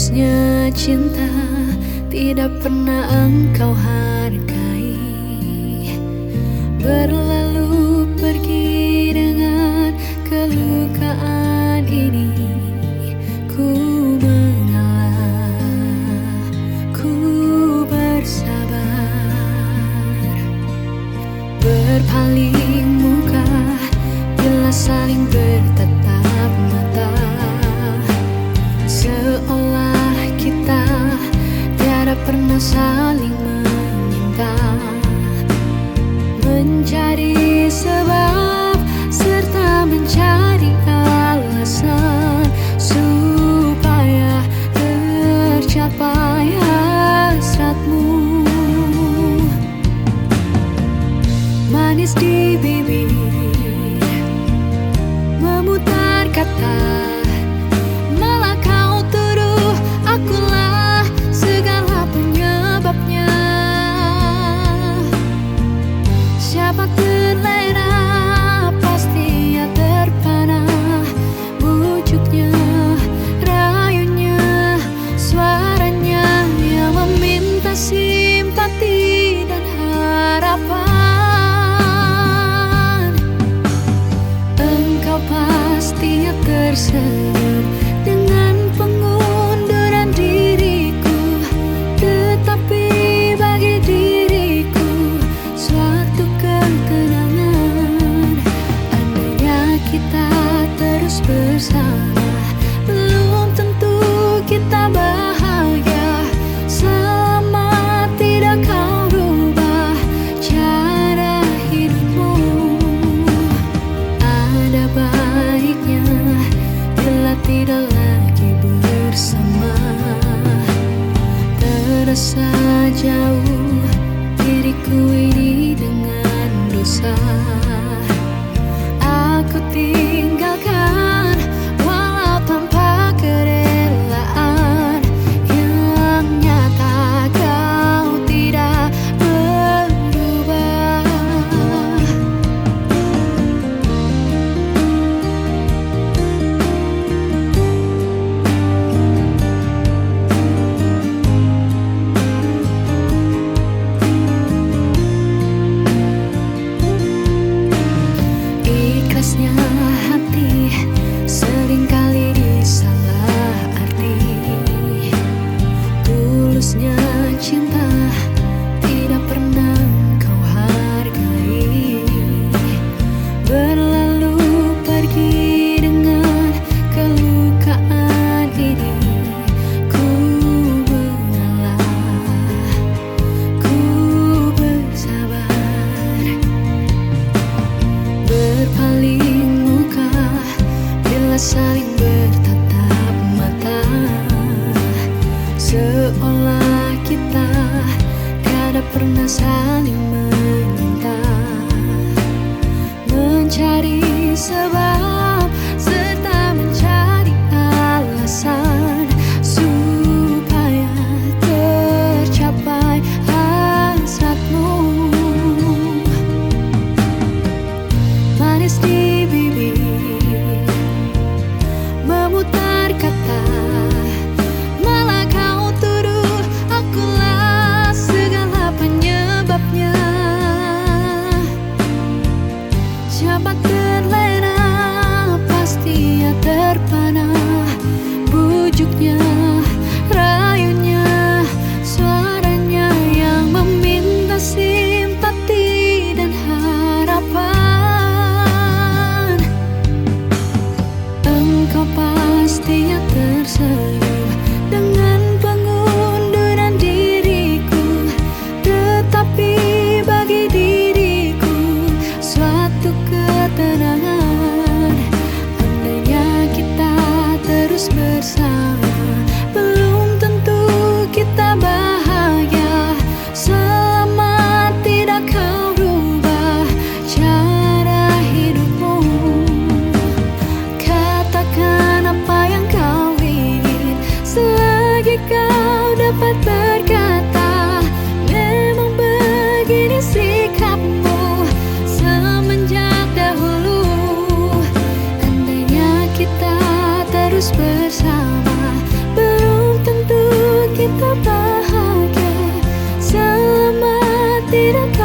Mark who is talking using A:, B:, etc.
A: Tulusnya cinta tidak pernah engkau hargai. Berlalu pergi dengan kelukaan ini. Ku mengalah, ku bersabar. Berpaling muka bila saling bertatap mata, seolah kita tiada pernah saling meminta. Mencari sebab serta mencari alasan supaya tercapai hasratmu. Manis di bibir, memutar kata, malah kau tuduh akulah segala penyebabnya. Siapa terlena pasti ia terpana, bujuknya, rayunya, suaranya yang meminta simpati dan harapan. Engkau pastinya tersenyum dengan pengunduran diriku, tetapi bagi diriku suatu ketenangan. Andainya kita terus bersama, belum tentu kita bahagia. Selama tidak kau rubah cara hidupmu, ada baiknya bila tidak lagi bersama. Terasa jauh diriku ini dengan dosa. Aku tinggalkan walau tanpa kerelaan, yang nyata kau tidak berubah. Ikhlasnya hati seringkali disalah arti. Tulusnya cinta tidak pernah kau hargai. Berlalu pergi dengan kelukaan ini. Ku mengalah, ku bersabar. Berpaling muka bila saling bertatap mata, seolah kita tiada pernah saling meminta. Mencari sebab serta mencari alasan supaya tercapai hasratmu. Manis di bibir, memutar kata, malah kau tuduh akulah segala penyebabnya. Siapa terlena pasti ia terpana, bujuknya, rayunya, suaranya yang meminta simpati dan harapan. Engkau pastinya tersenyum dengan pengunduran diriku, tetapi bagi diriku suatu ketenangan. Andainya kita terus bersama, belum tentu kita bahagia. Selama tidak kau rubah cara hidupmu, katakan apa yang kau ingin selagi kau dapat berkata. Memang begini sikapmu semenjak dahulu. Andainya kita terus bersama, belum tentu tak bahagia selama tidak